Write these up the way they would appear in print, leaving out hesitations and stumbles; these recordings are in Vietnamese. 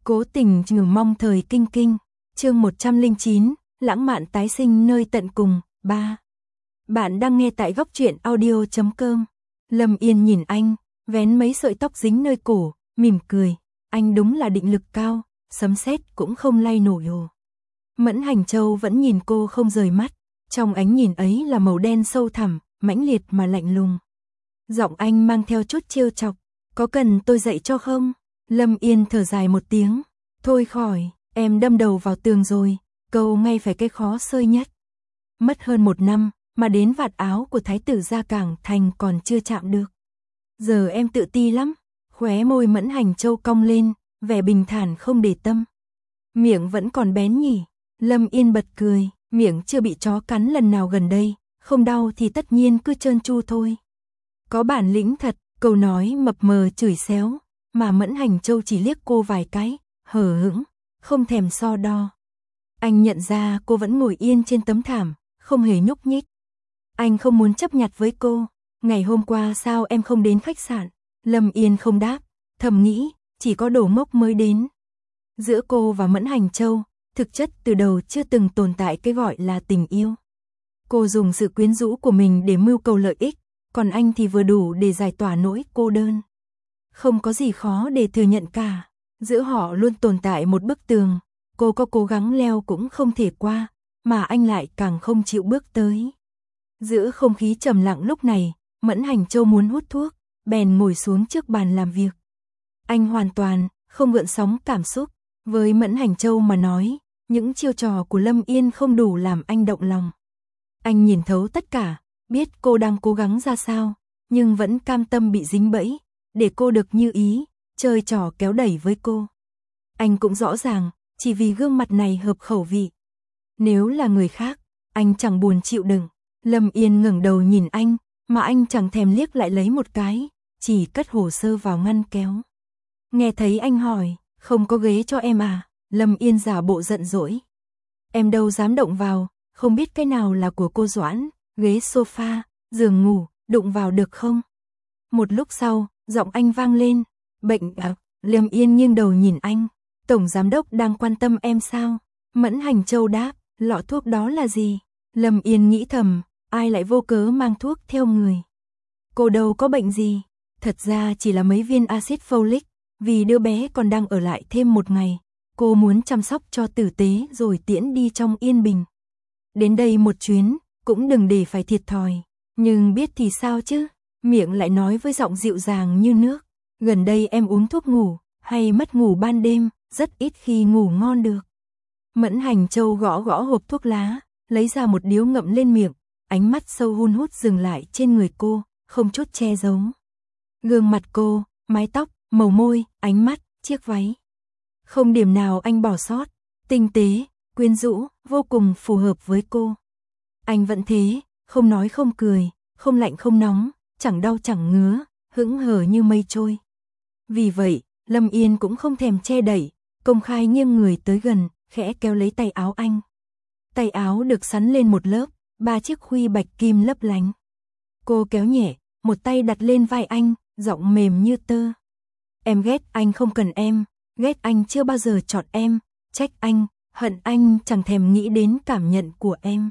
Cố tình trừ mong thời kinh kinh. Chương 109, lãng mạn tái sinh nơi tận cùng, 3. Bạn đang nghe tại góc truyện audio.com. Lâm Yên nhìn anh, vén mấy sợi tóc dính nơi cổ, mỉm cười. Anh đúng là định lực cao, sấm sét cũng không lay nổi ồ. Mẫn Hành Châu vẫn nhìn cô không rời mắt, trong ánh nhìn ấy là màu đen sâu thẳm, mãnh liệt mà lạnh lùng. Giọng anh mang theo chút trêu chọc, có cần tôi dạy cho không? Lâm Yên thở dài một tiếng, thôi khỏi, em đâm đầu vào tường rồi, câu ngay phải cái khó xơi nhất. Mất hơn 1 năm, mà đến vạt áo của thái tử Gia Cảng Thành còn chưa chạm được. Giờ em tự ti lắm, khóe môi Mẫn Hành Châu cong lên, vẻ bình thản không để tâm. Miệng vẫn còn bén nhỉ? Lâm Yên bật cười, miệng chưa bị chó cắn lần nào gần đây, không đau thì tất nhiên cứ trơn tru thôi. Có bản lĩnh thật, câu nói mập mờ chửi xéo, mà Mẫn Hành Châu chỉ liếc cô vài cái, hờ hững, không thèm so đo. Anh nhận ra cô vẫn ngồi yên trên tấm thảm, không hề nhúc nhích. Anh không muốn chấp nhặt với cô, ngày hôm qua sao em không đến khách sạn? Lâm Yên không đáp, thầm nghĩ, chỉ có đồ ngốc mới đến. Giữa cô và Mẫn Hành Châu, thực chất từ đầu chưa từng tồn tại cái gọi là tình yêu. Cô dùng sự quyến rũ của mình để mưu cầu lợi ích, còn anh thì vừa đủ để giải tỏa nỗi cô đơn. Không có gì khó để thừa nhận cả, giữa họ luôn tồn tại một bức tường, cô có cố gắng leo cũng không thể qua, mà anh lại càng không chịu bước tới. Giữa không khí trầm lặng lúc này, Mẫn Hành Châu muốn hút thuốc, bèn ngồi xuống trước bàn làm việc. Anh hoàn toàn không gợn sóng cảm xúc, với Mẫn Hành Châu mà nói, những chiêu trò của Lâm Yên không đủ làm anh động lòng. Anh nhìn thấu tất cả, biết cô đang cố gắng ra sao, nhưng vẫn cam tâm bị dính bẫy, để cô được như ý, chơi trò kéo đẩy với cô. Anh cũng rõ ràng, chỉ vì gương mặt này hợp khẩu vị. Nếu là người khác, anh chẳng buồn chịu đựng. Lâm Yên ngẩng đầu nhìn anh, mà anh chẳng thèm liếc lại lấy một cái, chỉ cất hồ sơ vào ngăn kéo. Nghe thấy anh hỏi, không có ghế cho em à? Lâm Yên giả bộ giận dỗi. Em đâu dám động vào, không biết cái nào là của cô Doãn, ghế sofa, giường ngủ, đụng vào được không? Một lúc sau, giọng anh vang lên, bệnh à? Lâm Yên nghiêng đầu nhìn anh, tổng giám đốc đang quan tâm em sao? Mẫn Hành Châu đáp, lọ thuốc đó là gì? Lâm Yên nghĩ thầm, ai lại vô cớ mang thuốc theo người? Cô đâu có bệnh gì, thật ra chỉ là mấy viên axit folic, vì đứa bé còn đang ở lại thêm 1 ngày, cô muốn chăm sóc cho tử tế rồi tiễn đi trong yên bình. Đến đây một chuyến, cũng đừng để phải thiệt thòi, nhưng biết thì sao chứ? Miệng lại nói với giọng dịu dàng như nước, gần đây em uống thuốc ngủ, hay mất ngủ ban đêm, rất ít khi ngủ ngon được. Mẫn Hành Châu gõ gõ hộp thuốc lá, lấy ra một điếu ngậm lên miệng, ánh mắt sâu hun hút dừng lại trên người cô, không chút che giấu. Gương mặt cô, mái tóc, màu môi, ánh mắt, chiếc váy. Không điểm nào anh bỏ sót, tinh tế, quyến rũ, vô cùng phù hợp với cô. Anh vẫn thế, không nói không cười, không lạnh không nóng, chẳng đau chẳng ngứa, hững hờ như mây trôi. Vì vậy, Lâm Yên cũng không thèm che đẩy, công khai nghiêng người tới gần, khẽ kéo lấy tay áo anh. Tay áo được sắn lên một lớp, 3 chiếc khuy bạch kim lấp lánh. Cô kéo nhẹ, một tay đặt lên vai anh, giọng mềm như tơ. Em ghét anh không cần em, ghét anh chưa bao giờ chọn em, trách anh, hận anh chẳng thèm nghĩ đến cảm nhận của em.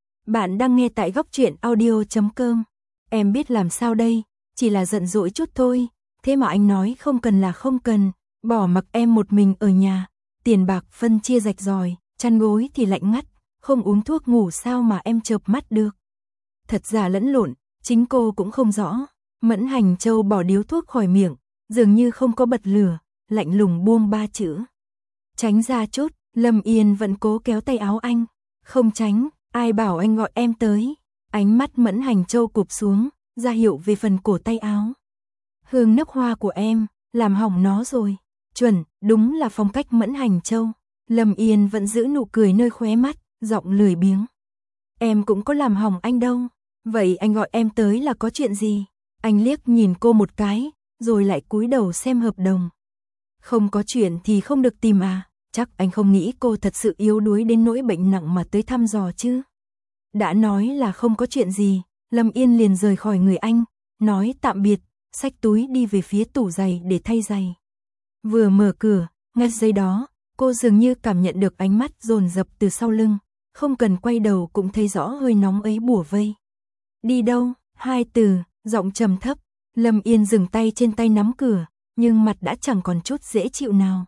Bạn đang nghe tại góc truyện audio.com. Em biết làm sao đây, chỉ là giận dỗi chút thôi, thế mà anh nói không cần là không cần, bỏ mặc em một mình ở nhà, tiền bạc phân chia rạch ròi, chăn gối thì lạnh ngắt, không uống thuốc ngủ sao mà em chợp mắt được. Thật giả lẫn lộn, chính cô cũng không rõ. Mẫn Hành Châu bỏ điếu thuốc khỏi miệng, dường như không có bật lửa, lạnh lùng buông 3 chữ. Tránh ra chút, Lâm Yên vẫn cố kéo tay áo anh. Không tránh, ai bảo anh gọi em tới. Ánh mắt Mẫn Hành Châu cụp xuống, ra hiệu về phần cổ tay áo. Hương nước hoa của em, làm hỏng nó rồi. Chuẩn, đúng là phong cách Mẫn Hành Châu. Lâm Yên vẫn giữ nụ cười nơi khóe mắt, giọng lười biếng. Em cũng có làm hỏng anh đâu. Vậy anh gọi em tới là có chuyện gì? Anh liếc nhìn cô một cái, rồi lại cúi đầu xem hợp đồng. Không có chuyện thì không được tìm à? Chắc anh không nghĩ cô thật sự yếu đuối đến nỗi bệnh nặng mà tới thăm dò chứ. Đã nói là không có chuyện gì, Lâm Yên liền rời khỏi người anh, nói tạm biệt, xách túi đi về phía tủ giày để thay giày. Vừa mở cửa, Ngay giây đó, cô dường như cảm nhận được ánh mắt dồn dập từ sau lưng, không cần quay đầu cũng thấy rõ hơi nóng ấy bủa vây. Đi đâu? Hai từ, giọng trầm thấp. Lâm Yên dừng tay trên tay nắm cửa, nhưng mặt đã chẳng còn chút dễ chịu nào.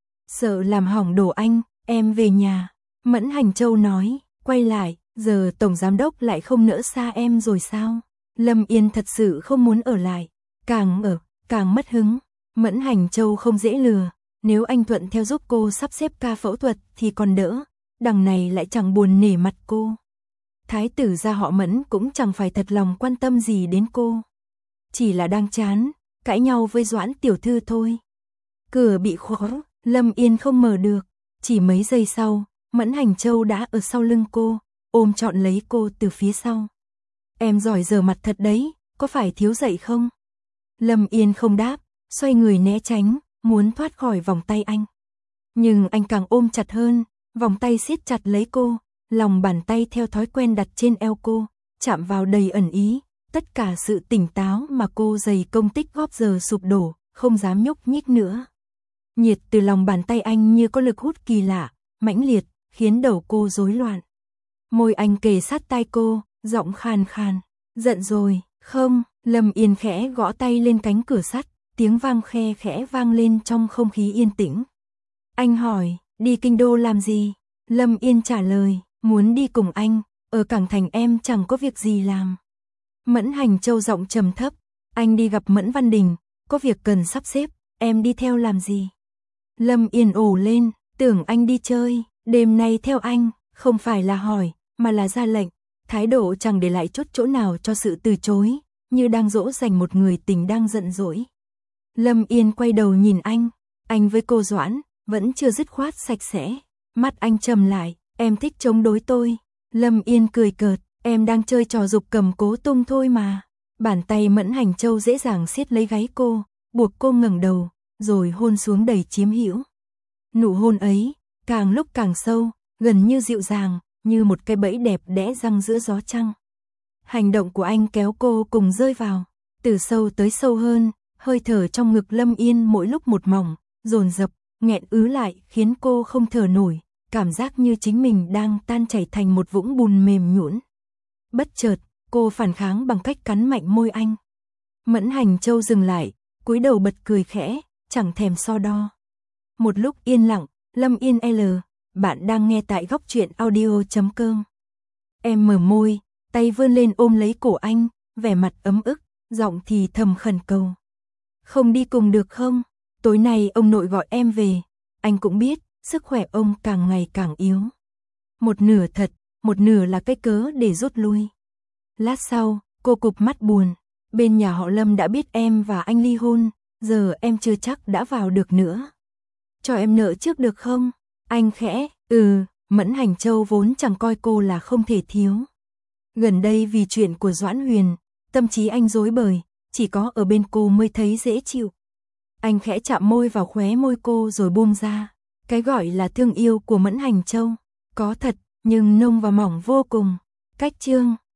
Sợ làm hỏng đồ anh, em về nhà. Mẫn Hành Châu nói, quay lại, giờ Tổng Giám Đốc lại không nỡ xa em rồi sao? Lâm Yên thật sự không muốn ở lại, càng ở, càng mất hứng. Mẫn Hành Châu không dễ lừa, nếu anh thuận theo giúp cô sắp xếp ca phẫu thuật thì còn đỡ, đằng này lại chẳng buồn nể mặt cô. Thái tử gia họ Mẫn cũng chẳng phải thật lòng quan tâm gì đến cô. Chỉ là đang chán, cãi nhau với Doãn tiểu thư thôi. Cửa bị khóa, Lâm Yên không mở được, chỉ mấy giây sau, Mẫn Hành Châu đã ở sau lưng cô, ôm trọn lấy cô từ phía sau. Em giỏi giở mặt thật đấy, có phải thiếu dậy không? Lâm Yên không đáp, xoay người né tránh, muốn thoát khỏi vòng tay anh. Nhưng anh càng ôm chặt hơn, vòng tay siết chặt lấy cô, lòng bàn tay theo thói quen đặt trên eo cô, chạm vào đầy ẩn ý, tất cả sự tỉnh táo mà cô dày công tích góp giờ sụp đổ, không dám nhúc nhích nữa. Nhiệt từ lòng bàn tay anh như có lực hút kỳ lạ, mãnh liệt, khiến đầu cô rối loạn. Môi anh kề sát tai cô, giọng khàn khàn, giận rồi, không? Lâm Yên khẽ gõ tay lên cánh cửa sắt, tiếng vang khe khẽ vang lên trong không khí yên tĩnh. Anh hỏi, đi kinh đô làm gì? Lâm Yên trả lời, muốn đi cùng anh, ở Cảng Thành em chẳng có việc gì làm. Mẫn Hành Châu giọng trầm thấp, anh đi gặp Mẫn Văn Đình, có việc cần sắp xếp, em đi theo làm gì? Lâm Yên ồ lên, tưởng anh đi chơi, đêm nay theo anh, không phải là hỏi, mà là ra lệnh, thái độ chẳng để lại chút chỗ nào cho sự từ chối, như đang dỗ dành một người tình đang giận dỗi. Lâm Yên quay đầu nhìn anh với cô Doãn, vẫn chưa dứt khoát sạch sẽ, mắt anh trầm lại, em thích chống đối tôi. Lâm Yên cười cợt, em đang chơi trò dục cầm cố tung thôi mà. Bàn tay Mẫn Hành Châu dễ dàng siết lấy gáy cô, buộc cô ngẩng đầu, rồi hôn xuống đầy chiếm hữu. Nụ hôn ấy, càng lúc càng sâu, gần như dịu dàng, như một cái bẫy đẹp đẽ răng giữa gió trăng. Hành động của anh kéo cô cùng rơi vào, từ sâu tới sâu hơn, hơi thở trong ngực Lâm Yên mỗi lúc một mỏng, dồn dập, nghẹn ứ lại khiến cô không thở nổi, cảm giác như chính mình đang tan chảy thành một vũng bùn mềm nhũn. Bất chợt, cô phản kháng bằng cách cắn mạnh môi anh. Mẫn Hành Châu dừng lại, cúi đầu bật cười khẽ, chẳng thèm so đo. Một lúc yên lặng, Lâm Yên L, bạn đang nghe tại Góc Truyện Audio.com. Em mở môi, tay vươn lên ôm lấy cổ anh, vẻ mặt ấm ức, giọng thì thầm khẩn cầu. Không đi cùng được không? Tối nay ông nội gọi em về, anh cũng biết, sức khỏe ông càng ngày càng yếu. Một nửa thật, một nửa là cái cớ để rút lui. Lát sau, cô cụp mắt buồn, bên nhà họ Lâm đã biết em và anh ly hôn, giờ em chưa chắc đã vào được nữa. Cho em nợ trước được không? Anh khẽ, Mẫn Hành Châu vốn chẳng coi cô là không thể thiếu. Gần đây vì chuyện của Doãn Huyền, tâm trí anh rối bời, chỉ có ở bên cô mới thấy dễ chịu. Anh khẽ chạm môi vào khóe môi cô rồi buông ra. Cái gọi là thương yêu của Mẫn Hành Châu, có thật, nhưng nông và mỏng vô cùng. Cách chương